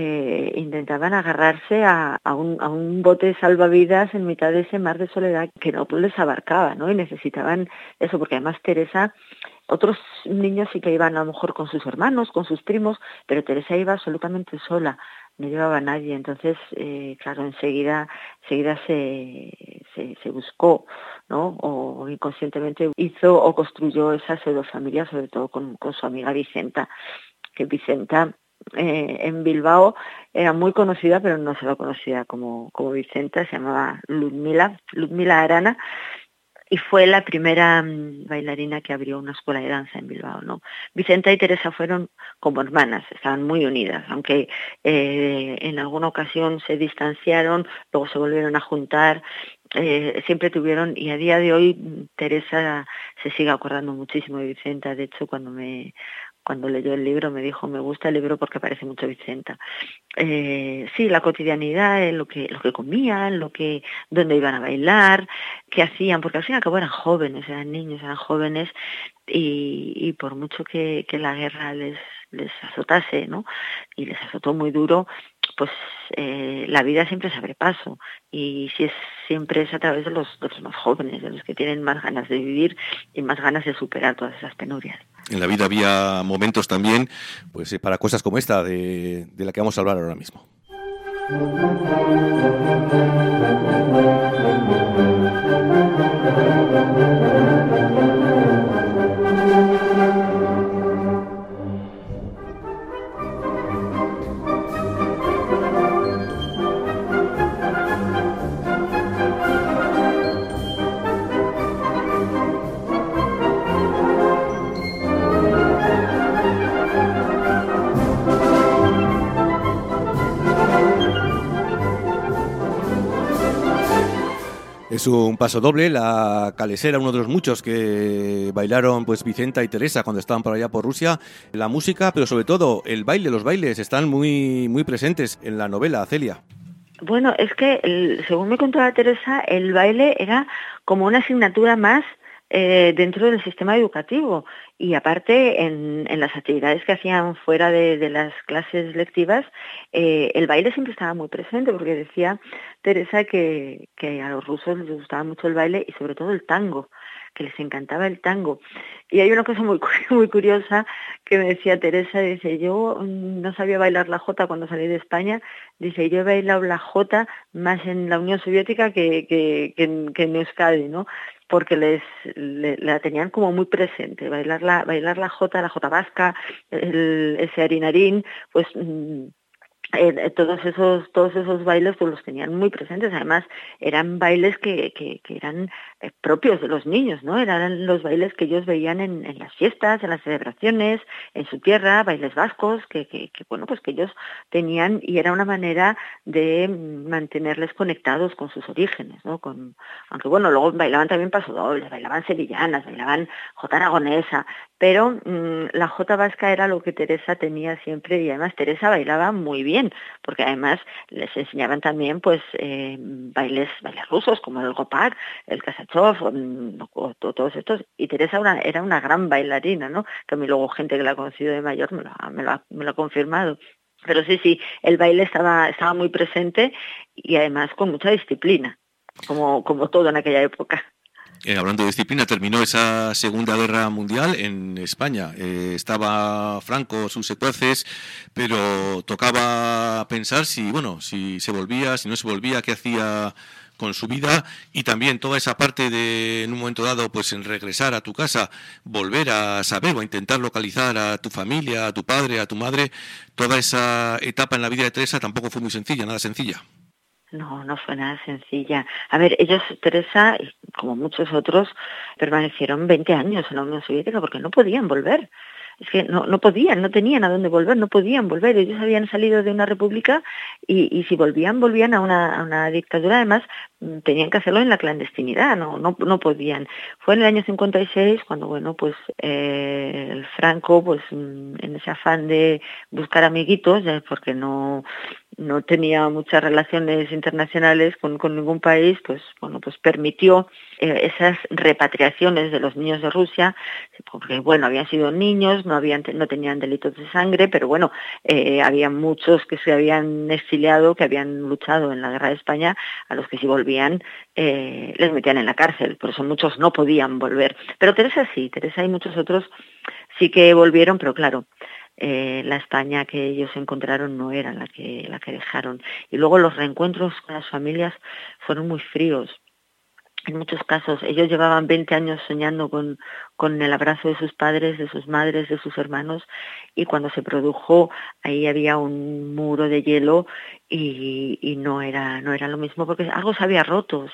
agarrarse a un bote salvavidas en mitad de ese mar de soledad que no les abarcaba, ¿no? Y necesitaban eso, porque además Teresa, otros niños sí que iban a lo mejor con sus hermanos, con sus primos, pero Teresa iba absolutamente sola, no llevaba a nadie. Entonces, claro, enseguida se buscó, ¿no? O inconscientemente hizo o construyó esa pseudofamilia, sobre todo con su amiga Vicenta, que Vicenta en Bilbao era muy conocida, pero no se la conocía como Vicenta, se llamaba Ludmila Arana, y fue la primera bailarina que abrió una escuela de danza en Bilbao, ¿no? Vicenta y Teresa fueron como hermanas, estaban muy unidas, aunque en alguna ocasión se distanciaron, luego se volvieron a juntar, siempre tuvieron, y a día de hoy Teresa se sigue acordando muchísimo de Vicenta. De hecho, cuando leyó el libro me dijo, me gusta el libro porque parece mucho Vicenta. Sí, la cotidianidad, lo que comían, dónde iban a bailar, qué hacían, porque al fin y al cabo eran jóvenes, eran niños, eran jóvenes, y por mucho que la guerra les azotase, ¿no? Y les azotó muy duro, pues la vida siempre se abre paso, y siempre es a través de los más jóvenes, de los que tienen más ganas de vivir y más ganas de superar todas esas penurias. En la vida había momentos también, pues para cosas como esta de la que vamos a hablar ahora mismo. Es un paso doble, la calesera, uno de los muchos que bailaron pues Vicenta y Teresa cuando estaban por allá por Rusia. La música, pero sobre todo el baile, los bailes están muy, muy presentes en la novela, Celia. Bueno, es que según me contaba Teresa, el baile era como una asignatura más dentro del sistema educativo. Y aparte, en las actividades que hacían fuera de las clases lectivas, el baile siempre estaba muy presente, porque decía Teresa que a los rusos les gustaba mucho el baile y sobre todo el tango, que les encantaba el tango. Y hay una cosa muy, muy curiosa que me decía Teresa, dice, yo no sabía bailar la jota cuando salí de España, dice, yo he bailado la jota más en la Unión Soviética que en Euskadi, ¿no? Porque la tenían como muy presente, bailar la jota vasca, ese harinarín, pues todos esos bailes pues los tenían muy presentes. Además eran bailes que eran propios de los niños, ¿no? Eran los bailes que ellos veían en las fiestas, en las celebraciones, en su tierra, bailes vascos que bueno, pues que ellos tenían, y era una manera de mantenerles conectados con sus orígenes, ¿no? Aunque bueno, luego bailaban también pasodobles, bailaban sevillanas, bailaban jota aragonesa, pero la jota vasca era lo que Teresa tenía siempre, y además Teresa bailaba muy bien, porque además les enseñaban también pues bailes rusos como el gopak, el kasachov, todos estos, y Teresa era una gran bailarina, ¿no? Que a mí luego gente que la ha conocido de mayor me lo ha confirmado. Pero sí, el baile estaba muy presente y además con mucha disciplina, como todo en aquella época. Hablando de disciplina, terminó esa Segunda Guerra Mundial en España. Estaba Franco, sus secuaces, pero tocaba pensar si se volvía, si no se volvía, qué hacía con su vida, y también toda esa parte de, en un momento dado, pues en regresar a tu casa, volver a saber o a intentar localizar a tu familia, a tu padre, a tu madre. Toda esa etapa en la vida de Teresa tampoco fue muy sencilla, nada sencilla. No fue nada sencilla. A ver, ellos, Teresa, como muchos otros, permanecieron 20 años en la Unión Soviética porque no podían volver. Es que no podían, no tenían a dónde volver, no podían volver. Ellos habían salido de una república y si volvían a una dictadura. Además, tenían que hacerlo en la clandestinidad, no podían. Fue en el año 56 cuando, bueno, pues el Franco, pues en ese afán de buscar amiguitos, porque no tenía muchas relaciones internacionales con ningún país, pues bueno, pues permitió esas repatriaciones de los niños de Rusia, porque bueno, habían sido niños, no tenían delitos de sangre, pero bueno, había muchos que se habían exiliado, que habían luchado en la guerra de España, a los que si volvían les metían en la cárcel, por eso muchos no podían volver. Pero Teresa y muchos otros sí que volvieron, pero claro, la España que ellos encontraron no era la que dejaron. Y luego los reencuentros con las familias fueron muy fríos. En muchos casos ellos llevaban 20 años soñando con el abrazo de sus padres, de sus madres, de sus hermanos, y cuando se produjo ahí había un muro de hielo y no era lo mismo, porque algo se había roto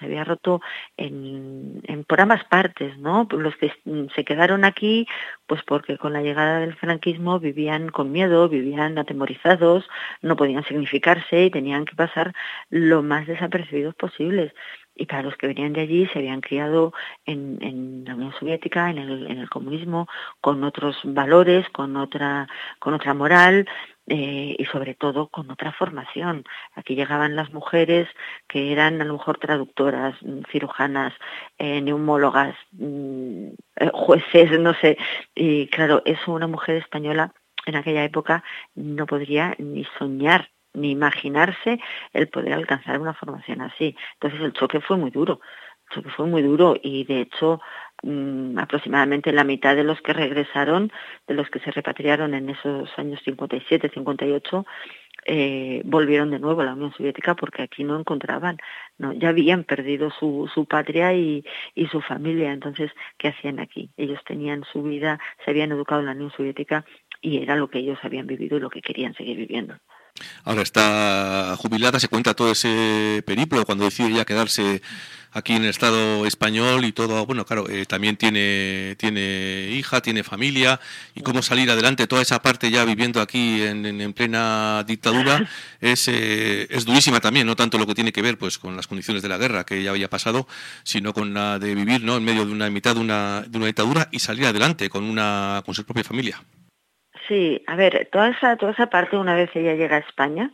por ambas partes, ¿no? Los que se quedaron aquí, pues porque con la llegada del franquismo vivían con miedo, vivían atemorizados, no podían significarse y tenían que pasar lo más desapercibidos posibles. Y para los que venían de allí se habían criado en la Unión Soviética, en el comunismo, con otros valores, con otra moral y sobre todo con otra formación. Aquí llegaban las mujeres que eran a lo mejor traductoras, cirujanas, neumólogas, jueces, no sé. Y claro, eso una mujer española en aquella época no podría ni soñar ni imaginarse el poder alcanzar una formación así. Entonces el choque fue muy duro y de hecho aproximadamente la mitad de los que regresaron, de los que se repatriaron en esos años 57, 58, volvieron de nuevo a la Unión Soviética porque aquí no encontraban, ya habían perdido su patria y su familia. Entonces, ¿qué hacían aquí? Ellos tenían su vida, se habían educado en la Unión Soviética y era lo que ellos habían vivido y lo que querían seguir viviendo. Ahora está jubilada, se cuenta todo ese periplo cuando decide ya quedarse aquí en el Estado español y todo. Bueno, claro, también tiene hija, tiene familia, y cómo salir adelante, toda esa parte ya viviendo aquí en plena dictadura es durísima también, no tanto lo que tiene que ver pues con las condiciones de la guerra que ya había pasado, sino con la de vivir, ¿no?, en medio de una mitad de una dictadura y salir adelante con su propia familia. Sí, a ver, toda esa parte, una vez ella llega a España,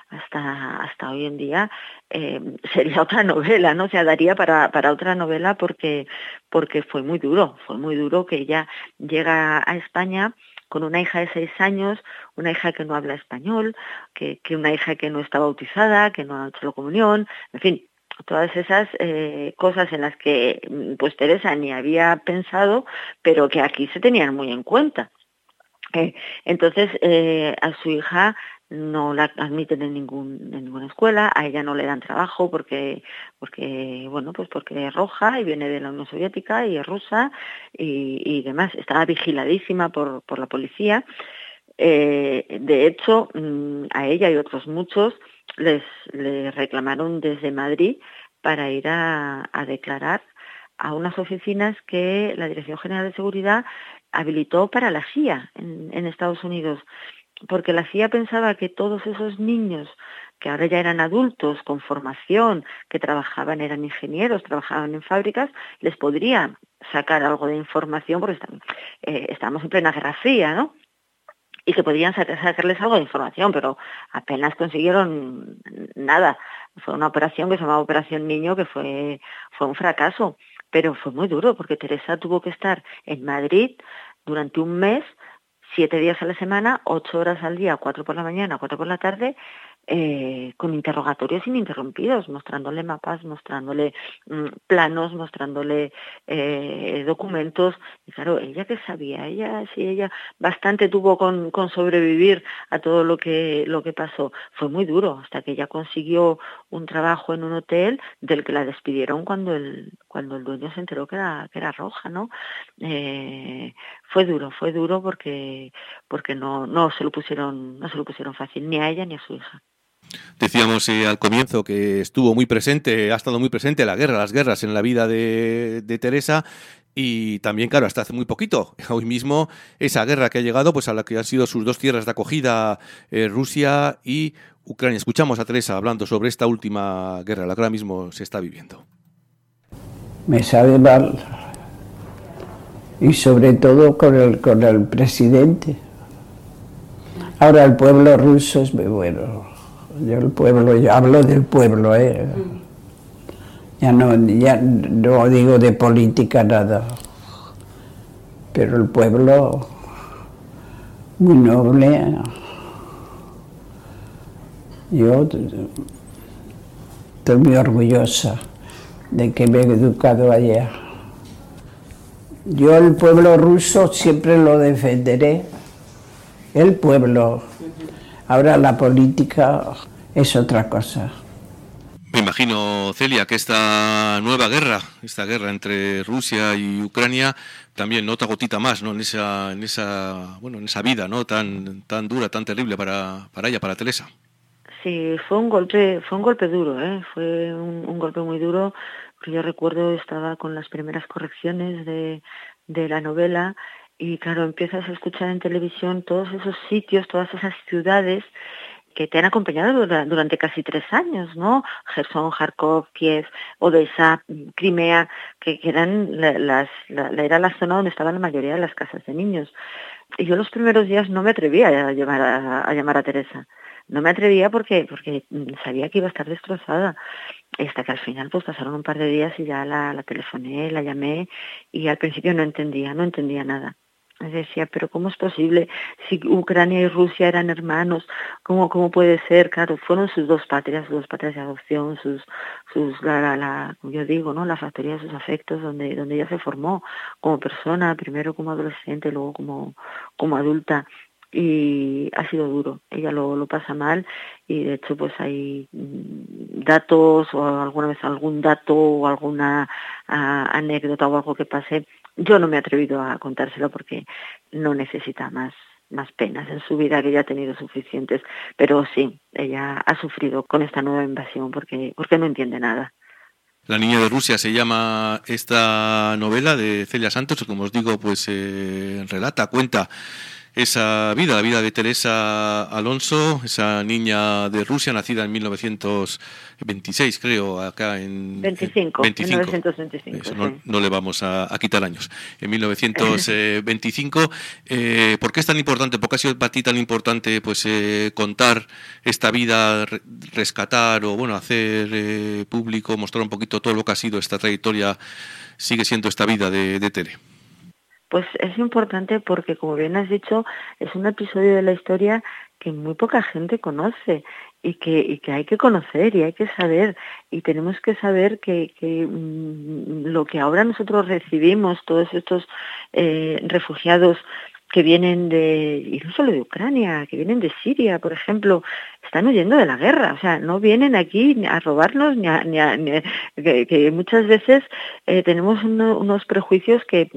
hasta hoy en día, sería otra novela, ¿no? O sea, daría para otra novela porque fue muy duro que ella llega a España con una hija de 6 años, una hija que no habla español, que una hija que no está bautizada, que no ha hecho la comunión, en fin, todas esas cosas en las que pues Teresa ni había pensado, pero que aquí se tenían muy en cuenta. Entonces a su hija no la admiten en ninguna escuela, a ella no le dan trabajo porque es roja y viene de la Unión Soviética y es rusa y demás. Estaba vigiladísima por la policía. De hecho, a ella y otros muchos les reclamaron desde Madrid para ir a declarar a unas oficinas que la Dirección General de Seguridad habilitó para la CIA en Estados Unidos, porque la CIA pensaba que todos esos niños que ahora ya eran adultos con formación, que eran ingenieros, trabajaban en fábricas, les podría sacar algo de información, porque estábamos en plena Guerra Fría, ¿no? Y que podían sacarles algo de información, pero apenas consiguieron nada. Fue una operación que se llamaba Operación Niño, que fue un fracaso, pero fue muy duro, porque Teresa tuvo que estar en Madrid durante un mes, 7 días a la semana, 8 horas al día, 4 por la mañana, 4 por la tarde, con interrogatorios ininterrumpidos, mostrándole mapas, mostrándole planos, mostrándole documentos. Y claro, ella que sabía, ella bastante tuvo con sobrevivir a todo lo que pasó. Fue muy duro, hasta que ella consiguió un trabajo en un hotel del que la despidieron cuando el dueño se enteró que era roja, ¿no? Fue duro porque no se lo pusieron fácil ni a ella ni a su hija. Decíamos al comienzo que ha estado muy presente las guerras en la vida de Teresa, y también, claro, hasta hace muy poquito, hoy mismo, esa guerra que ha llegado pues a la que han sido sus 2 tierras de acogida, Rusia y Ucrania. Escuchamos a Teresa hablando sobre esta última guerra, la que ahora mismo se está viviendo. Me sabe mal, y sobre todo con el presidente. Ahora el pueblo ruso es muy bueno. Yo hablo del pueblo, Ya no digo de política nada, pero el pueblo muy noble. Yo estoy muy orgullosa de que me he educado allá. Yo el pueblo ruso siempre lo defenderé, el pueblo. Ahora la política es otra cosa. Me imagino, Celia, que esta guerra entre Rusia y Ucrania, también otra gotita más, ¿no? en esa vida, ¿no? tan dura, tan terrible para ella, para Teresa. Sí, fue un golpe duro, fue un golpe muy duro. Yo recuerdo, estaba con las primeras correcciones de la novela. Y claro, empiezas a escuchar en televisión todos esos sitios, todas esas ciudades que te han acompañado durante casi 3 años, ¿no? Gerson, Kharkov, Kiev, Odessa, Crimea, que eran era la zona donde estaban la mayoría de las casas de niños. Y yo los primeros días no me atrevía a llamar a Teresa. No me atrevía porque sabía que iba a estar destrozada. Hasta que al final pues pasaron un par de días y ya la telefoné, la llamé, y al principio no entendía nada. Decía, pero ¿cómo es posible? Si Ucrania y Rusia eran hermanos, ¿cómo puede ser? Claro, fueron sus dos patrias de adopción, como yo digo, ¿no? La factoría de sus afectos, donde ella se formó como persona, primero como adolescente, luego como adulta. Y ha sido duro, ella lo pasa mal, y de hecho pues hay datos, o alguna vez algún dato o alguna anécdota o algo que pase. Yo no me he atrevido a contárselo porque no necesita más penas en su vida, que ya ha tenido suficientes, pero sí, ella ha sufrido con esta nueva invasión porque no entiende nada. La niña de Rusia se llama esta novela de Celia Santos, y como os digo, pues cuenta esa vida, la vida de Teresa Alonso, esa niña de Rusia, nacida en 1926, creo, acá en... 25. 1925. Eso, sí. no le vamos a quitar años. En 1925, ¿por qué es tan importante? ¿Por qué ha sido para ti tan importante pues contar esta vida, rescatar o bueno hacer público, mostrar un poquito todo lo que ha sido esta trayectoria, sigue siendo esta vida de Tere? Pues es importante porque, como bien has dicho, es un episodio de la historia que muy poca gente conoce y que hay que conocer y hay que saber, y tenemos que saber que lo que ahora nosotros recibimos, todos estos refugiados que vienen y no solo de Ucrania, que vienen de Siria, por ejemplo, están huyendo de la guerra, o sea, no vienen aquí a robarnos, que muchas veces tenemos unos prejuicios que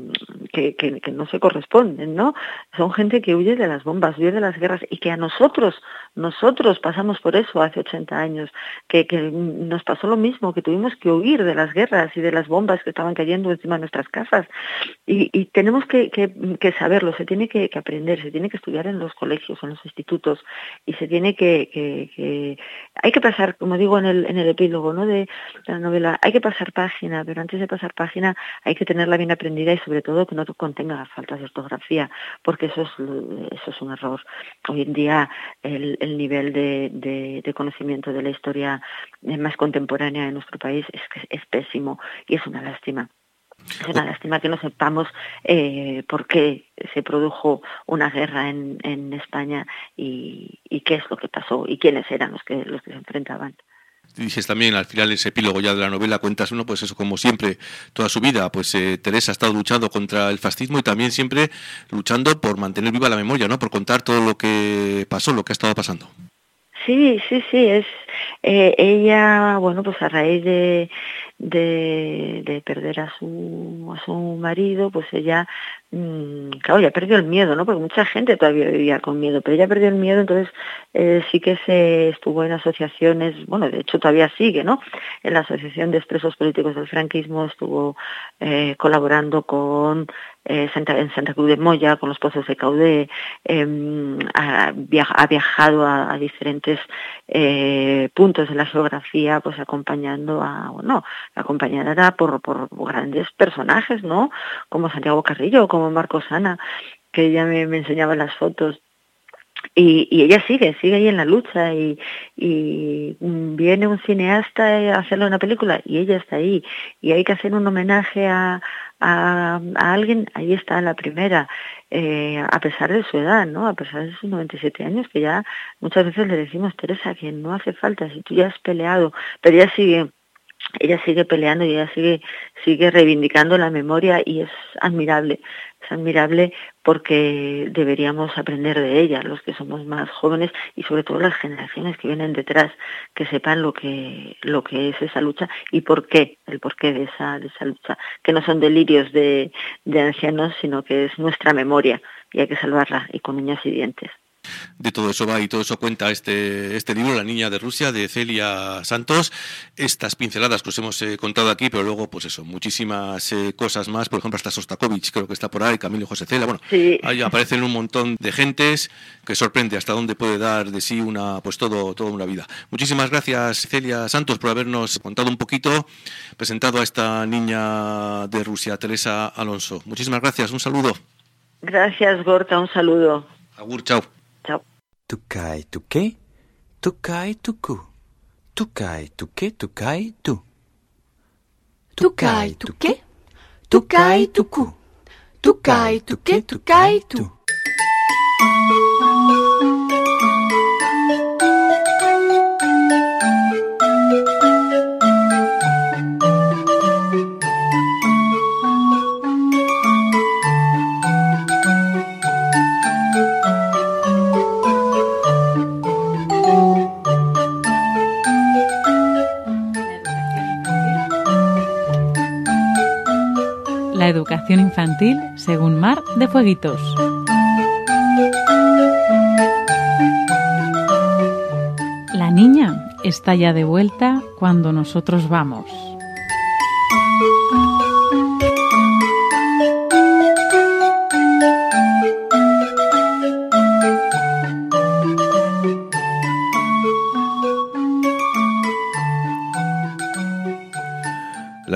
no se corresponden, ¿no? Son gente que huye de las bombas, huye de las guerras, y que a nosotros pasamos por eso hace 80 años, que nos pasó lo mismo, que tuvimos que huir de las guerras y de las bombas que estaban cayendo encima de nuestras casas, y tenemos que saberlo, se tiene que aprender, se tiene que estudiar en los colegios, en los institutos, y se tiene hay que pasar, como digo en el epílogo, ¿no?, de la novela, hay que pasar página, pero antes de pasar página hay que tenerla bien aprendida y sobre todo que no contenga faltas de ortografía, porque eso es un error. Hoy en día el nivel de conocimiento de la historia más contemporánea de nuestro país es pésimo, y es una lástima. Es una lástima que no sepamos por qué se produjo una guerra en España y qué es lo que pasó y quiénes eran los que se enfrentaban. Dices también al final ese epílogo ya de la novela, cuentas uno, pues eso, como siempre, toda su vida, pues Teresa ha estado luchando contra el fascismo y también siempre luchando por mantener viva la memoria, ¿no? Por contar todo lo que pasó, lo que ha estado pasando. Sí, es ella, bueno, pues a raíz de perder a su marido, pues ella, claro, ya perdió el miedo, ¿no? Porque mucha gente todavía vivía con miedo, pero ella perdió el miedo, entonces sí que se estuvo en asociaciones, bueno, de hecho todavía sigue, ¿no? En la Asociación de Expresos Políticos del Franquismo estuvo colaborando con en Santa Cruz de Moya, con los pozos de Caudé, ha viajado a diferentes puntos de la geografía, pues acompañada por grandes personajes, ¿no? Como Santiago Carrillo, como Marcos Ana, que ella me enseñaba las fotos. Y ella sigue ahí en la lucha y viene un cineasta a hacerle una película y ella está ahí, y hay que hacer un homenaje a alguien, ahí está la primera, a pesar de su edad, ¿no? A pesar de sus 97 años, que ya muchas veces le decimos, Teresa, que no hace falta, si tú ya has peleado, pero ella sigue peleando y ella sigue reivindicando la memoria, y es admirable porque deberíamos aprender de ella, los que somos más jóvenes, y sobre todo las generaciones que vienen detrás, que sepan lo que es esa lucha y el porqué de esa lucha, que no son delirios de ancianos, sino que es nuestra memoria y hay que salvarla, y con uñas y dientes. De todo eso va y todo eso cuenta este libro, La niña de Rusia, de Celia Santos. Estas pinceladas que os hemos contado aquí, pero luego, pues eso, muchísimas cosas más. Por ejemplo, hasta Sostakovich, creo que está por ahí, Camilo José Cela. Bueno, sí. Ahí aparecen un montón de gentes que sorprende hasta dónde puede dar de sí toda una vida. Muchísimas gracias, Celia Santos, por habernos contado un poquito, presentado a esta niña de Rusia, Teresa Alonso. Muchísimas gracias, un saludo. Gracias, Gorka, un saludo. Agur, chao. Chao. Tukai, tu qué? Tukai, tu cu. Tukai, tu qué? Tukai, tu. Tukai, tu qué? Tukai, tu cu. Tukai, tu qué? Tukai, tu. La educación infantil según Mar de Fueguitos. La niña está ya de vuelta cuando nosotros vamos.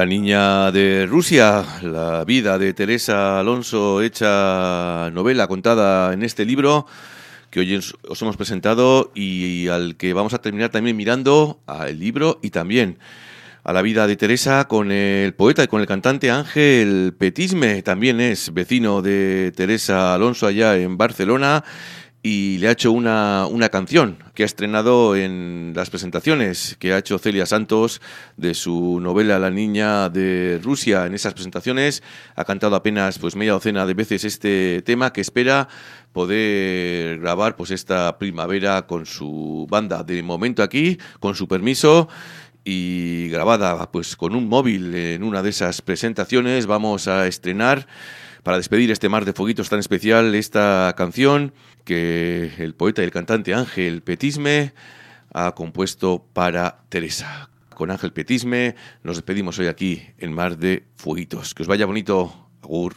La niña de Rusia, la vida de Teresa Alonso, hecha novela contada en este libro que hoy os hemos presentado y al que vamos a terminar también mirando al libro y también a la vida de Teresa con el poeta y con el cantante Ángel Petisme. También es vecino de Teresa Alonso allá en Barcelona y le ha hecho una canción que ha estrenado en las presentaciones que ha hecho Celia Santos de su novela La niña de Rusia. En esas presentaciones ha cantado apenas media docena de veces este tema que espera poder grabar esta primavera con su banda. De momento aquí, con su permiso y grabada con un móvil en una de esas presentaciones, vamos a estrenar para despedir este mar de fueguitos tan especial esta canción que el poeta y el cantante Ángel Petisme ha compuesto para Teresa. Con Ángel Petisme nos despedimos hoy aquí en Mar de Fueguitos. Que os vaya bonito. Agur.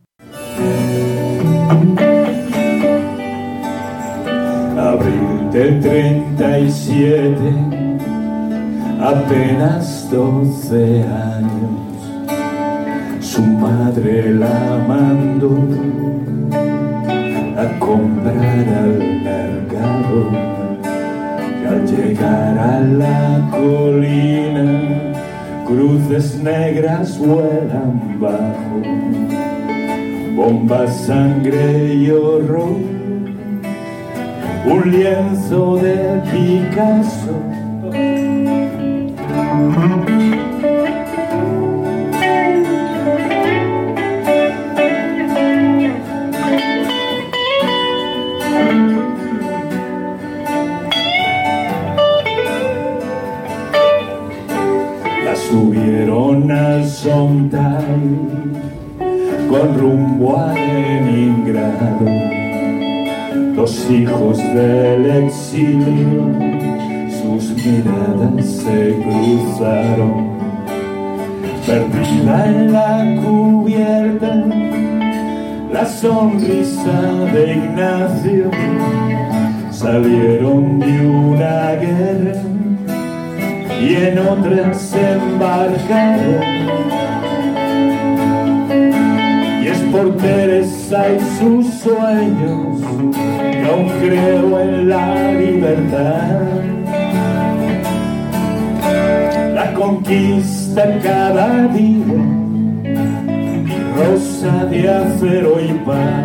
Abril del 37, apenas 12 años, su madre la mandó a comprar al mercado y al llegar a la colina cruces negras vuelan bajo, bombas, sangre y horror, un lienzo de Picasso. Subieron al Sontay con rumbo a Leningrado, los hijos del exilio, sus miradas se cruzaron, perdida en la cubierta, la sonrisa de Ignacio, salieron de una guerra y en otras se embarcaron, y es por Teresa y sus sueños que aún creo en la libertad. La conquista cada día, rosa de acero y paz.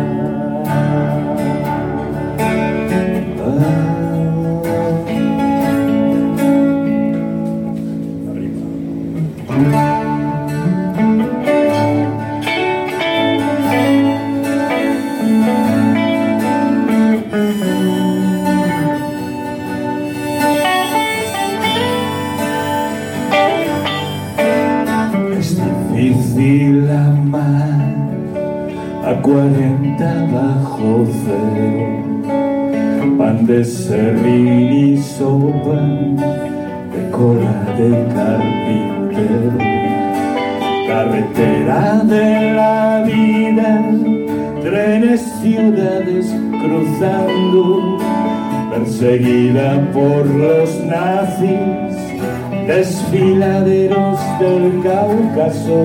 Difícil amar a 40 bajo cero, pan de serrín y sopa de cola de carpintero, carretera de la vida, trenes, ciudades cruzando, perseguida por los nazis, desfiladeros del Cáucaso.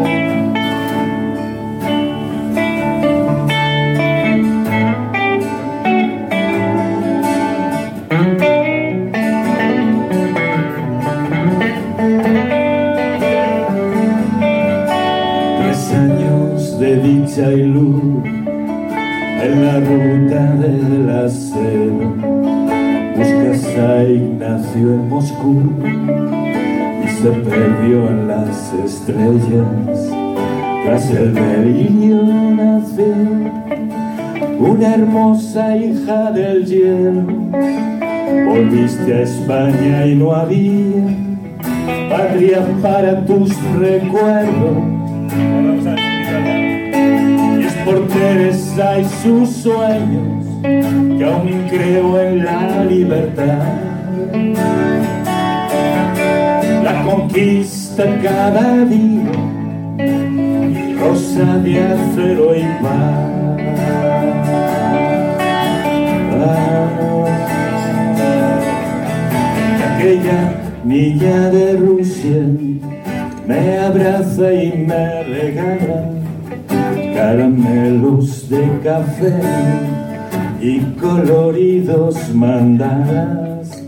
Tres años de dicha y luz en la ruta de la seda. Buscas a Ignacio en Moscú y se perdió en las estrellas. Tras el delirio nació una hermosa hija del hielo. Volviste a España y no había patria para tus recuerdos. Y es por Teresa y sus sueños que aún creo en la libertad. La conquista cada día, rosa de acero y paz. Aquella niña de Rusia me abraza y me regala caramelos de café y coloridos mandalas.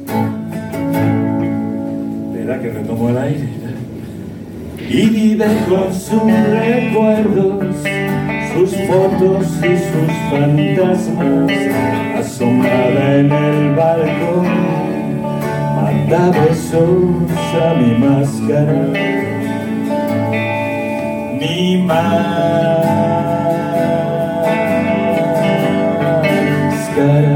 Verá que retomo el aire. Y vive con sus recuerdos, sus fotos y sus fantasmas, asombrada en el balcón, manda besos a mi máscara, mi máscara.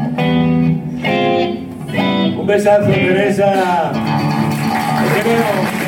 Un besazo, Teresa. Te queremos.